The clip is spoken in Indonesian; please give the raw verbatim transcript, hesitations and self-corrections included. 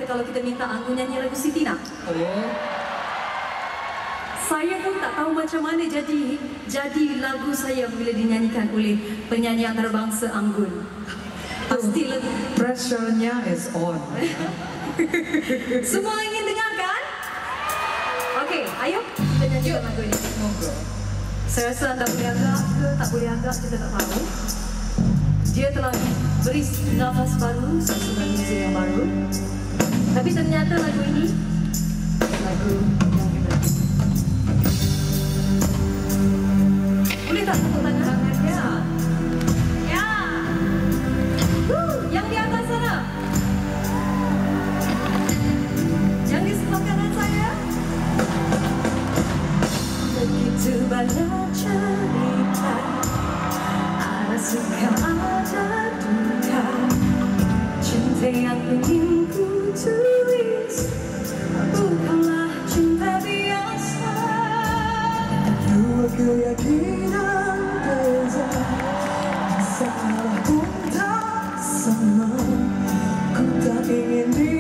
kalau kita minta Anggun nyanyi lagu Siti nak? Oh. Saya pun tak tahu macam mana jadi jadi lagu saya bila dinyanyikan oleh penyanyi antarabangsa Anggun. Pasti lagu. Pressure-nya is on. Semua ingin dengarkan? Okey, ayo kita nyanyikan lagu ini. Monggo. Saya rasa anda boleh agak ke tak boleh agak, kita tak tahu. Dia telah beri nafas baru, susunan muzik yang baru. Tapi ternyata lagu ini lagu yang hebat. Boleh tak tepuk tangan? Ya. Ya. Huh, yang di atas sana. Yang di sebelah kanan saya. Begitu banyak cerita, ada suka ada duka. Cinta yang ingin ku tulis bukanlah cinta biasa. Dua keyakinan beza, salah pun tak sama. Ku tak ingin